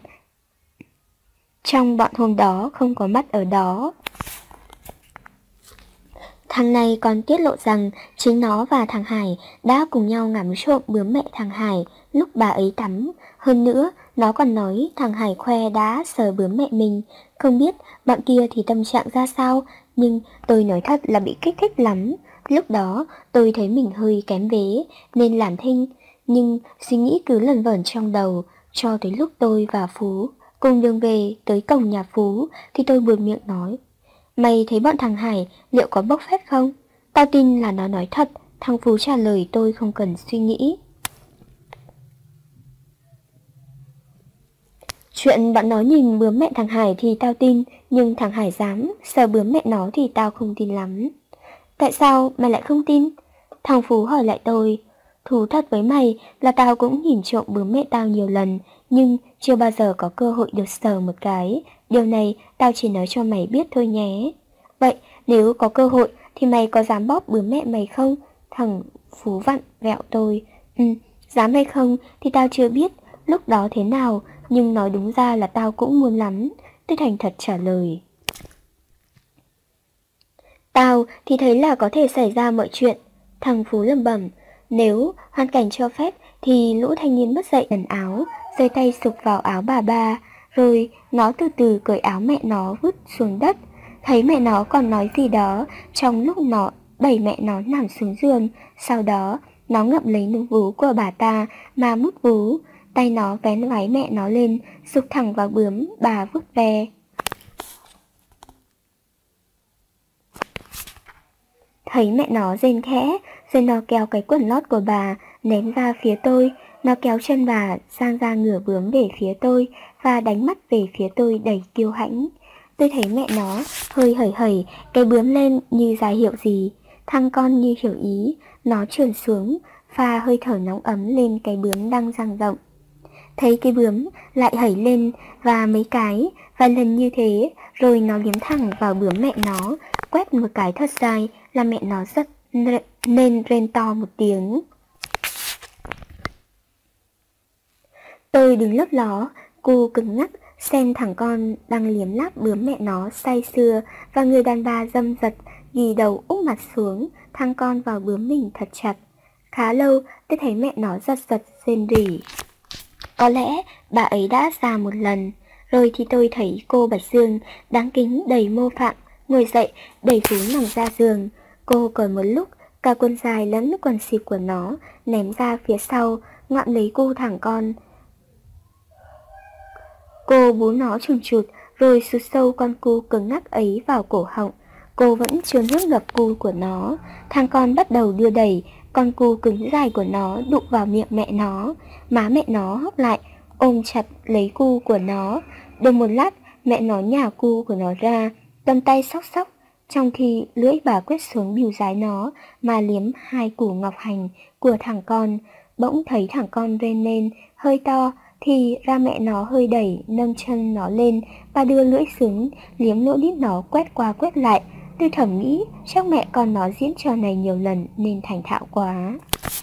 Speaker 1: trong bọn hôm đó không có mắt ở đó. Thằng này còn tiết lộ rằng chính nó và thằng Hải đã cùng nhau ngắm trộm bướm mẹ thằng Hải lúc bà ấy tắm. Hơn nữa, nó còn nói thằng Hải khoe đã sờ bướm mẹ mình. Không biết bọn kia thì tâm trạng ra sao, nhưng tôi nói thật là bị kích thích lắm. Lúc đó tôi thấy mình hơi kém vế nên làm thinh, nhưng suy nghĩ cứ lẩn vẩn trong đầu cho tới lúc tôi và Phú cùng đường về tới cổng nhà Phú thì tôi buột miệng nói: Mày thấy bọn thằng Hải liệu có bốc phét không? Tao tin là nó nói thật. Thằng Phú trả lời tôi không cần suy nghĩ. Chuyện bọn nó nhìn bướm mẹ thằng Hải thì tao tin, nhưng thằng Hải dám sờ bướm mẹ nó thì tao không tin lắm. Tại sao mày lại không tin? Thằng Phú hỏi lại tôi. Thú thật với mày là tao cũng nhìn trộm bướm mẹ tao nhiều lần, nhưng chưa bao giờ có cơ hội được sờ một cái. Điều này tao chỉ nói cho mày biết thôi nhé. Vậy nếu có cơ hội thì mày có dám bóp bướm mẹ mày không? Thằng Phú vặn vẹo tôi. Ừ, dám hay không thì tao chưa biết lúc đó thế nào, nhưng nói đúng ra là tao cũng muốn lắm. Tôi thành thật trả lời. Tao thì thấy là có thể xảy ra mọi chuyện. Thằng Phú lẩm bẩm. Nếu hoàn cảnh cho phép thì lũ thanh niên mất dậy quần áo, giơ tay sục vào áo bà ba, rồi nó từ từ cởi áo mẹ nó vứt xuống đất. Thấy mẹ nó còn nói gì đó trong lúc nó đẩy mẹ nó nằm xuống giường. Sau đó nó ngậm lấy núm vú của bà ta mà mút vú. Tay nó vén váy mẹ nó lên, sục thẳng vào bướm bà vứt về. Thấy mẹ nó rên khẽ, rồi nó kéo cái quần lót của bà ném ra phía tôi. Nó kéo chân bà sang ra ngửa bướm về phía tôi và đánh mắt về phía tôi đầy kiêu hãnh. Tôi thấy mẹ nó hơi hởi hởi cái bướm lên như ra hiệu gì. Thằng con như hiểu ý, nó trườn xuống, pha hơi thở nóng ấm lên cái bướm đang dang rộng. Thấy cái bướm lại hẩy lên và mấy cái, vài lần như thế, rồi nó liếm thẳng vào bướm mẹ nó, quét một cái thật dài là mẹ nó rất nên rên to một tiếng. Tôi đứng lấp ló, cô cứng ngắc, xem thằng con đang liếm láp bướm mẹ nó say sưa, và người đàn bà dâm dật ghi đầu úp mặt xuống, thằng con vào bướm mình thật chặt. Khá lâu tôi thấy mẹ nó giật giật rên rỉ. Có lẽ bà ấy đã già một lần. Rồi thì tôi thấy cô Bạch Dương đáng kính đầy mô phạm ngồi dậy đẩy Phú nằm ra giường. Cô cởi một lúc cả quần dài lẫn quần xịp của nó ném ra phía sau, ngoạm lấy cu thằng con. Cô bú nó chùm chụt rồi sụt sâu con cu cứng ngắc ấy vào cổ họng. Cô vẫn chưa nuốt ngập cu của nó. Thằng con bắt đầu đưa đẩy con cu cứng dài của nó đụng vào miệng mẹ nó. Má mẹ nó hốc lại ôm chặt lấy cu của nó. Được một lát mẹ nó nhả cu của nó ra, cầm tay xóc xóc, trong khi lưỡi bà quét xuống bìu dái nó mà liếm hai củ ngọc hành của thằng con. Bỗng thấy thằng con rên lên hơi to thì ra mẹ nó hơi đẩy nâng chân nó lên và đưa lưỡi xuống liếm lỗ đít nó quét qua quét lại. Tôi thầm nghĩ chắc mẹ con nó diễn trò này nhiều lần nên thành thạo quá.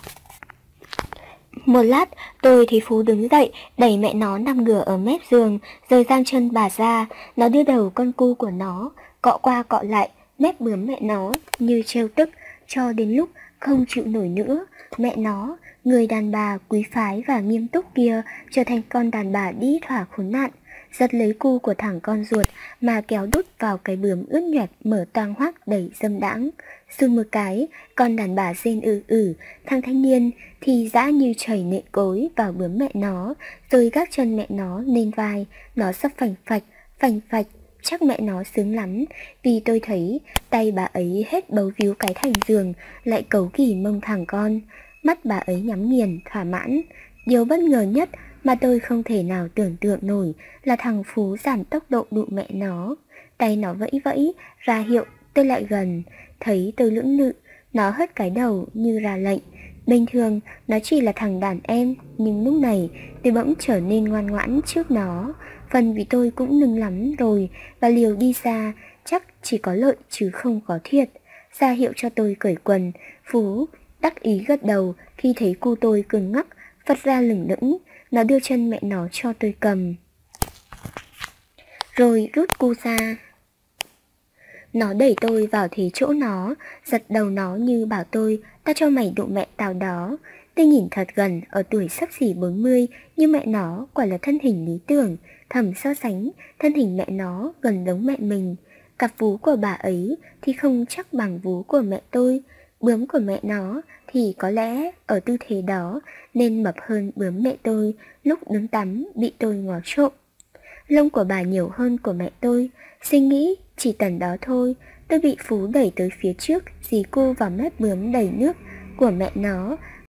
Speaker 1: Một lát tôi thấy Phú đứng dậy đẩy mẹ nó nằm ngửa ở mép giường, rồi giang chân bà ra. Nó đưa đầu con cu của nó cọ qua cọ lại mép bướm mẹ nó như trêu tức, cho đến lúc không chịu nổi nữa, mẹ nó, người đàn bà quý phái và nghiêm túc kia, trở thành con đàn bà đi thỏa khốn nạn, giật lấy cu của thằng con ruột mà kéo đút vào cái bướm ướt nhoẹt mở toang hoác đầy dâm đãng. Xùn một cái, con đàn bà rên ư ử, thằng thanh niên thì dã như chảy nệ cối vào bướm mẹ nó, rồi gác chân mẹ nó lên vai, nó sắp phành phạch, phành phạch. Chắc mẹ nó sướng lắm, vì tôi thấy tay bà ấy hết bấu víu cái thành giường, lại cấu kỷ mông thằng con. Mắt bà ấy nhắm nghiền, thỏa mãn. Điều bất ngờ nhất mà tôi không thể nào tưởng tượng nổi là thằng Phú giảm tốc độ đụ mẹ nó. Tay nó vẫy vẫy, ra hiệu tôi lại gần. Thấy tôi lưỡng lự, nó hất cái đầu như ra lệnh. Bình thường nó chỉ là thằng đàn em, nhưng lúc này tôi bỗng trở nên ngoan ngoãn trước nó. Phần vì tôi cũng nưng lắm rồi, và liều đi ra chắc chỉ có lợi chứ không có thiệt. Ra hiệu cho tôi cởi quần, Phú đắc ý gật đầu khi thấy cu tôi cứng ngắc, vắt ra lửng lững. Nó đưa chân mẹ nó cho tôi cầm, rồi rút cu ra. Nó đẩy tôi vào thế chỗ nó, giật đầu nó như bảo tôi, ta cho mày đụng mẹ tao đó. Tôi nhìn thật gần, ở tuổi sắp xỉ bốn mươi, nhưng mẹ nó quả là thân hình lý tưởng, thầm so sánh, thân hình mẹ nó gần giống mẹ mình. Cặp vú của bà ấy thì không chắc bằng vú của mẹ tôi, bướm của mẹ nó thì có lẽ ở tư thế đó nên mập hơn bướm mẹ tôi lúc đứng tắm bị tôi ngó trộm. Lông của bà nhiều hơn của mẹ tôi, suy nghĩ chỉ tần đó thôi, tôi bị Phú đẩy tới phía trước, dì cô vào mép bướm đầy nước của mẹ nó,